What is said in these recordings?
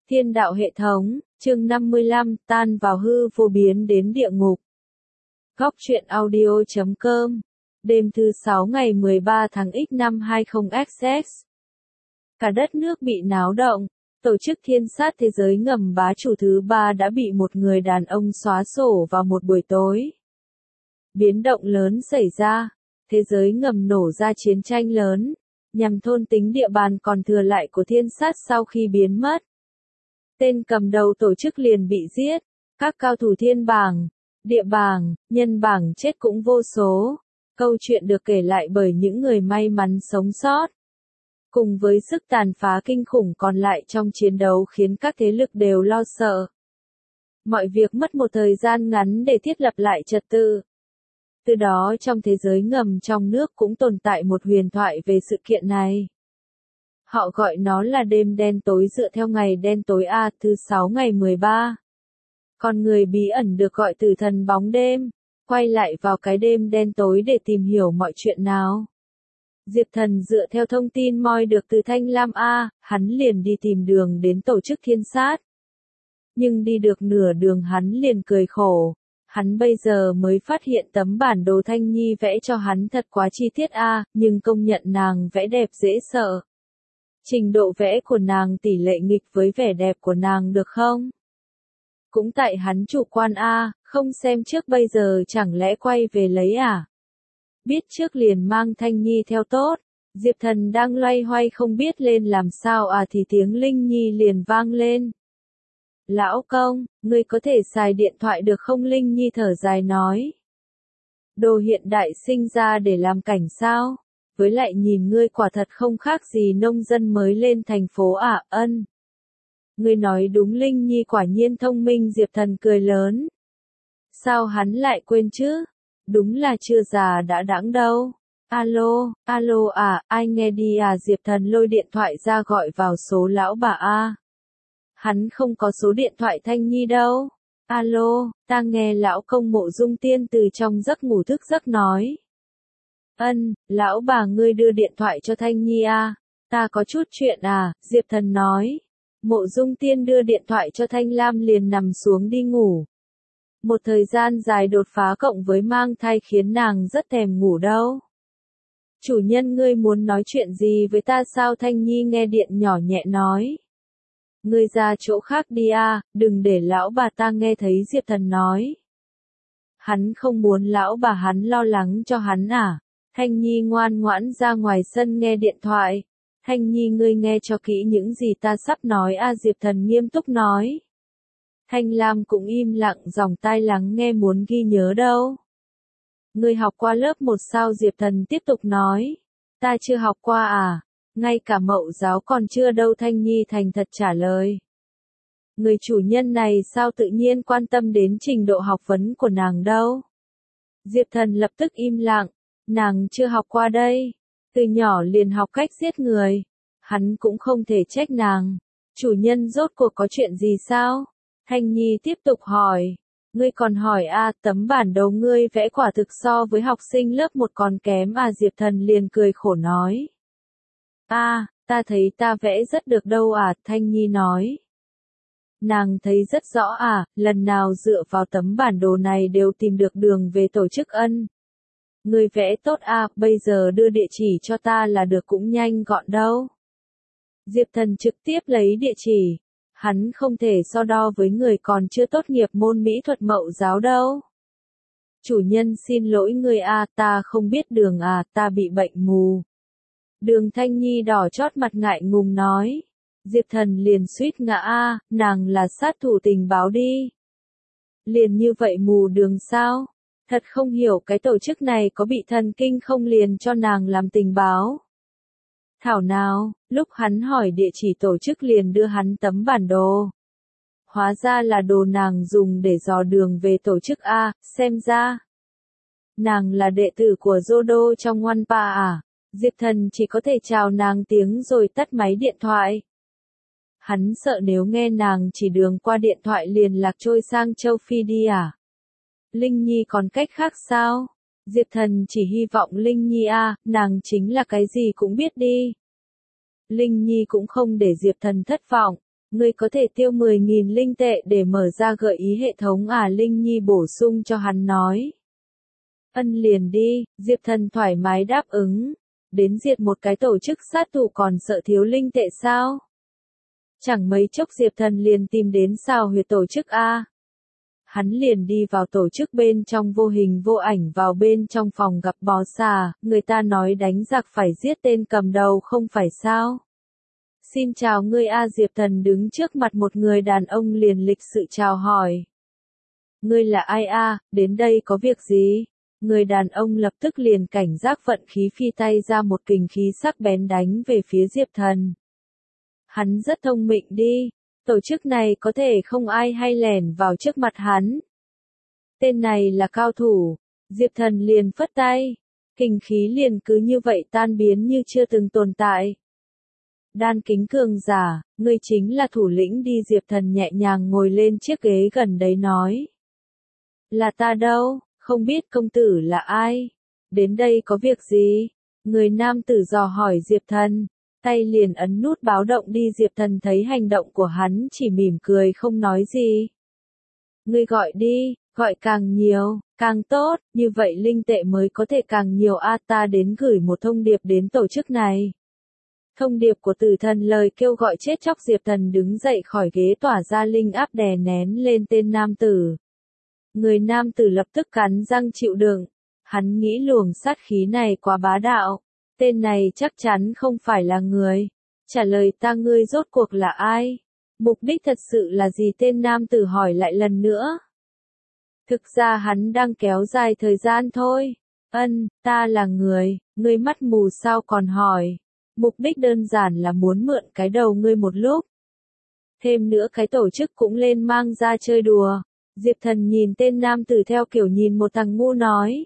Thiên đạo hệ thống, chương 55, tan vào hư vô biến đến địa ngục. Góc truyện audio.com. Đêm thứ 6 ngày 13 tháng X năm 20XX. Cả đất nước bị náo động. Tổ chức thiên sát thế giới ngầm bá chủ thứ 3 đã bị một người đàn ông xóa sổ vào một buổi tối. Biến động lớn xảy ra. Thế giới ngầm nổ ra chiến tranh lớn, nhằm thôn tính địa bàn còn thừa lại của thiên sát sau khi biến mất. Tên cầm đầu tổ chức liền bị giết, các cao thủ thiên bảng, địa bảng, nhân bảng chết cũng vô số. Câu chuyện được kể lại bởi những người may mắn sống sót. Cùng với sức tàn phá kinh khủng còn lại trong chiến đấu khiến các thế lực đều lo sợ. Mọi việc mất một thời gian ngắn để thiết lập lại trật tự. Từ đó trong thế giới ngầm trong nước cũng tồn tại một huyền thoại về sự kiện này. Họ gọi nó là đêm đen tối dựa theo ngày đen tối A thứ 6 ngày 13. Con người bí ẩn được gọi từ thần bóng đêm, quay lại vào cái đêm đen tối để tìm hiểu mọi chuyện nào. Diệp Thần dựa theo thông tin moi được từ Thanh Lam A, hắn liền đi tìm đường đến tổ chức thiên sát. Nhưng đi được nửa đường hắn liền cười khổ. Hắn bây giờ mới phát hiện tấm bản đồ Thanh Nhi vẽ cho hắn thật quá chi tiết A, nhưng công nhận nàng vẽ đẹp dễ sợ. Trình độ vẽ của nàng tỷ lệ nghịch với vẻ đẹp của nàng được không? Cũng tại hắn chủ quan A, không xem trước bây giờ chẳng lẽ quay về lấy à? Biết trước liền mang Thanh Nhi theo tốt. Diệp Thần đang loay hoay không biết lên làm sao thì tiếng Linh Nhi liền vang lên. Lão công, ngươi có thể xài điện thoại được không? Linh Nhi thở dài nói. Đồ hiện đại sinh ra để làm cảnh sao? Với lại nhìn ngươi quả thật không khác gì nông dân mới lên thành phố à? Ân. Ngươi nói đúng. Linh Nhi quả nhiên thông minh. Diệp Thần cười lớn. Sao hắn lại quên chứ? Đúng là chưa già đã đãng đâu. Alo, alo à, ai nghe đi à? Diệp Thần lôi điện thoại ra gọi vào số lão bà A. Hắn không có số điện thoại Thanh Nhi đâu. Alo, ta nghe lão công. Mộ Dung Tiên từ trong giấc ngủ thức giấc nói. Ân, lão bà ngươi đưa điện thoại cho Thanh Nhi à? Ta có chút chuyện à? Diệp Thần nói. Mộ Dung Tiên đưa điện thoại cho Thanh Lam liền nằm xuống đi ngủ. Một thời gian dài đột phá cộng với mang thai khiến nàng rất thèm ngủ đâu. Chủ nhân ngươi muốn nói chuyện gì với ta sao? Thanh Nhi nghe điện nhỏ nhẹ nói. Ngươi ra chỗ khác đi à, đừng để lão bà ta nghe thấy. Diệp Thần nói. Hắn không muốn lão bà hắn lo lắng cho hắn à? Thanh Nhi ngoan ngoãn ra ngoài sân nghe điện thoại. Thanh Nhi ngươi nghe cho kỹ những gì ta sắp nói à? Diệp Thần nghiêm túc nói. Thanh Lam cũng im lặng dòng tai lắng nghe muốn ghi nhớ đâu. Ngươi học qua lớp 1 sao? Diệp Thần tiếp tục nói. Ta chưa học qua à? Ngay cả mậu giáo còn chưa đâu. Thanh Nhi thành thật trả lời. Người chủ nhân này sao tự nhiên quan tâm đến trình độ học vấn của nàng đâu? Diệp Thần lập tức im lặng. Nàng chưa học qua đây. Từ nhỏ liền học cách giết người. Hắn cũng không thể trách nàng. Chủ nhân rốt cuộc có chuyện gì sao? Thanh Nhi tiếp tục hỏi. Ngươi còn hỏi à? Tấm bản đồ ngươi vẽ quả thực so với học sinh lớp 1 còn kém à? Diệp Thần liền cười khổ nói. Ta thấy ta vẽ rất được đâu à? Thanh Nhi nói. Nàng thấy rất rõ à, lần nào dựa vào tấm bản đồ này đều tìm được đường về tổ chức Ân. Ngươi vẽ tốt à, bây giờ đưa địa chỉ cho ta là được, cũng nhanh gọn đâu. Diệp Thần trực tiếp lấy địa chỉ. Hắn không thể so đo với người còn chưa tốt nghiệp môn mỹ thuật mậu giáo đâu. Chủ nhân xin lỗi ngươi à, ta không biết đường à, ta bị bệnh mù. Đường Thanh Nhi đỏ chót mặt ngại ngùng nói. Diệp Thần liền suýt ngã à, nàng là sát thủ tình báo đi. Liền như vậy mù đường sao? Thật không hiểu cái tổ chức này có bị thần kinh không, liền cho nàng làm tình báo. Thảo nào, lúc hắn hỏi địa chỉ tổ chức liền đưa hắn tấm bản đồ. Hóa ra là đồ nàng dùng để dò đường về tổ chức A, xem ra. Nàng là đệ tử của Jodo trong One Pa à? Diệp Thần chỉ có thể chào nàng tiếng rồi tắt máy điện thoại. Hắn sợ nếu nghe nàng chỉ đường qua điện thoại liền lạc trôi sang châu Phi đi à? Linh Nhi còn cách khác sao? Diệp Thần chỉ hy vọng Linh Nhi nàng chính là cái gì cũng biết đi. Linh Nhi cũng không để Diệp Thần thất vọng. Ngươi có thể tiêu 10.000 linh tệ để mở ra gợi ý hệ thống à, Linh Nhi bổ sung cho hắn nói. Ân liền đi, Diệp Thần thoải mái đáp ứng. Đến diệt một cái tổ chức sát thủ còn sợ thiếu linh tệ sao? Chẳng mấy chốc Diệp Thần liền tìm đến sao huyệt tổ chức A. Hắn liền đi vào tổ chức bên trong, vô hình vô ảnh vào bên trong phòng gặp bò xà, người ta nói đánh giặc phải giết tên cầm đầu không phải sao? Xin chào ngươi A. Diệp Thần đứng trước mặt một người đàn ông liền lịch sự chào hỏi. Ngươi là ai A, đến đây có việc gì? Người đàn ông lập tức liền cảnh giác vận khí phi tay ra một kình khí sắc bén đánh về phía Diệp Thần. Hắn rất thông minh đi, tổ chức này có thể không ai hay lẻn vào trước mặt hắn. Tên này là cao thủ, Diệp Thần liền phất tay, kình khí liền cứ như vậy tan biến như chưa từng tồn tại. Đan kính cường giả, ngươi chính là thủ lĩnh đi. Diệp Thần nhẹ nhàng ngồi lên chiếc ghế gần đấy nói. Là ta đâu, không biết công tử là ai? Đến đây có việc gì? Người nam tử dò hỏi Diệp Thần, tay liền ấn nút báo động đi. Diệp Thần thấy hành động của hắn chỉ mỉm cười không nói gì. Ngươi gọi đi, gọi càng nhiều, càng tốt, như vậy linh tệ mới có thể càng nhiều a. Ta đến gửi một thông điệp đến tổ chức này. Thông điệp của tử thần, lời kêu gọi chết chóc. Diệp Thần đứng dậy khỏi ghế tỏa ra linh áp đè nén lên tên nam tử. Người nam tử lập tức cắn răng chịu đựng. Hắn nghĩ luồng sát khí này quá bá đạo. Tên này chắc chắn không phải là người. Trả lời ta, ngươi rốt cuộc là ai? Mục đích thật sự là gì? Tên nam tử hỏi lại lần nữa. Thực ra hắn đang kéo dài thời gian thôi. Ta là người, ngươi mắt mù sao còn hỏi. Mục đích đơn giản là muốn mượn cái đầu ngươi một lúc. Thêm nữa cái tổ chức cũng lên mang ra chơi đùa. Diệp Thần nhìn tên nam tử theo kiểu nhìn một thằng ngu nói.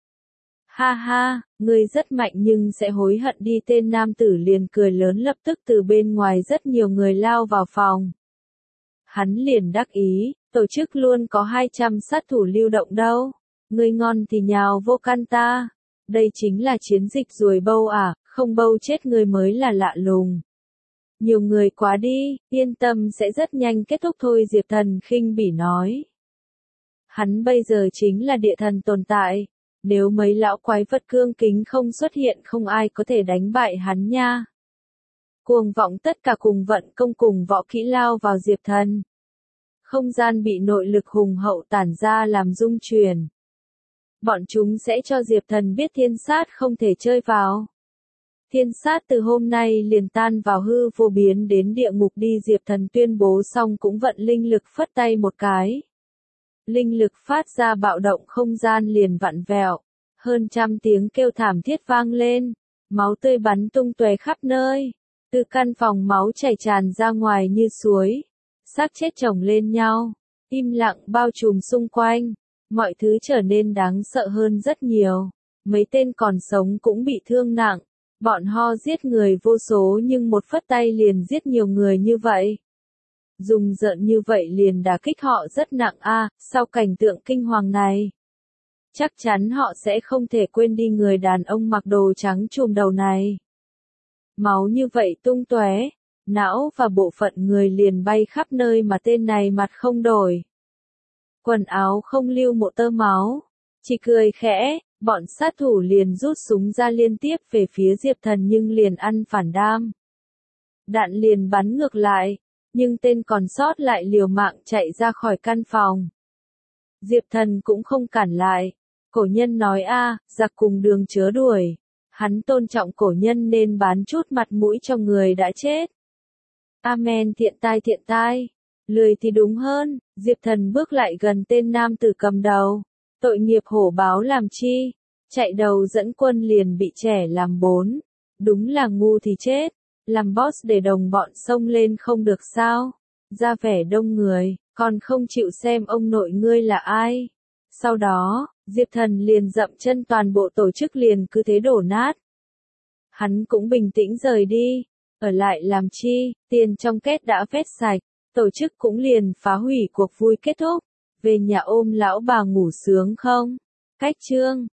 Ha ha, ngươi rất mạnh nhưng sẽ hối hận đi. Tên nam tử liền cười lớn. Lập tức từ bên ngoài rất nhiều người lao vào phòng. Hắn liền đắc ý, tổ chức luôn có 200 sát thủ lưu động đâu. Ngươi ngon thì nhào vô căn ta. Đây chính là chiến dịch ruồi bâu à, không bâu chết ngươi mới là lạ lùng. Nhiều người quá đi, yên tâm sẽ rất nhanh kết thúc thôi. Diệp Thần khinh bỉ nói. Hắn bây giờ chính là địa thần tồn tại. Nếu mấy lão quái vật cương kính không xuất hiện không ai có thể đánh bại hắn nha. Cuồng vọng tất cả cùng vận công cùng võ kỹ lao vào Diệp Thần. Không gian bị nội lực hùng hậu tản ra làm rung chuyển. Bọn chúng sẽ cho Diệp Thần biết thiên sát không thể chơi vào. Thiên sát từ hôm nay liền tan vào hư vô biến đến địa ngục đi. Diệp Thần tuyên bố xong cũng vận linh lực phất tay một cái. Linh lực phát ra bạo động, không gian liền vặn vẹo. Hơn trăm tiếng kêu thảm thiết vang lên. Máu tươi bắn tung tóe khắp nơi. Từ căn phòng máu chảy tràn ra ngoài như suối. Xác chết chồng lên nhau. Im lặng bao trùm xung quanh. Mọi thứ trở nên đáng sợ hơn rất nhiều. Mấy tên còn sống cũng bị thương nặng. Bọn họ giết người vô số nhưng một phất tay liền giết nhiều người như vậy. Dùng giận như vậy liền đả kích họ rất nặng a. Sau cảnh tượng kinh hoàng này, chắc chắn họ sẽ không thể quên đi người đàn ông mặc đồ trắng trùm đầu này. Máu như vậy tung tóe, não và bộ phận người liền bay khắp nơi mà tên này mặt không đổi. Quần áo không lưu một tơ máu, chỉ cười khẽ, bọn sát thủ liền rút súng ra liên tiếp về phía Diệp Thần nhưng liền ăn phản đam. Đạn liền bắn ngược lại, nhưng tên còn sót lại liều mạng chạy ra khỏi căn phòng. Diệp Thần cũng không cản lại. Cổ nhân nói giặc cùng đường chớ đuổi. Hắn tôn trọng cổ nhân nên bán chút mặt mũi cho người đã chết. Amen, thiện tai. Lười thì đúng hơn. Diệp Thần bước lại gần tên nam tử cầm đầu. Tội nghiệp hổ báo làm chi? Chạy đầu dẫn quân liền bị trẻ làm 4. Đúng là ngu thì chết. Làm boss để đồng bọn xông lên không được sao? Ra vẻ đông người, còn không chịu xem ông nội ngươi là ai. Sau đó, Diệp Thần liền dậm chân, toàn bộ tổ chức liền cứ thế đổ nát. Hắn cũng bình tĩnh rời đi. Ở lại làm chi? Tiền trong két đã vét sạch. Tổ chức cũng liền phá hủy, cuộc vui kết thúc. Về nhà ôm lão bà ngủ sướng không? Cách chương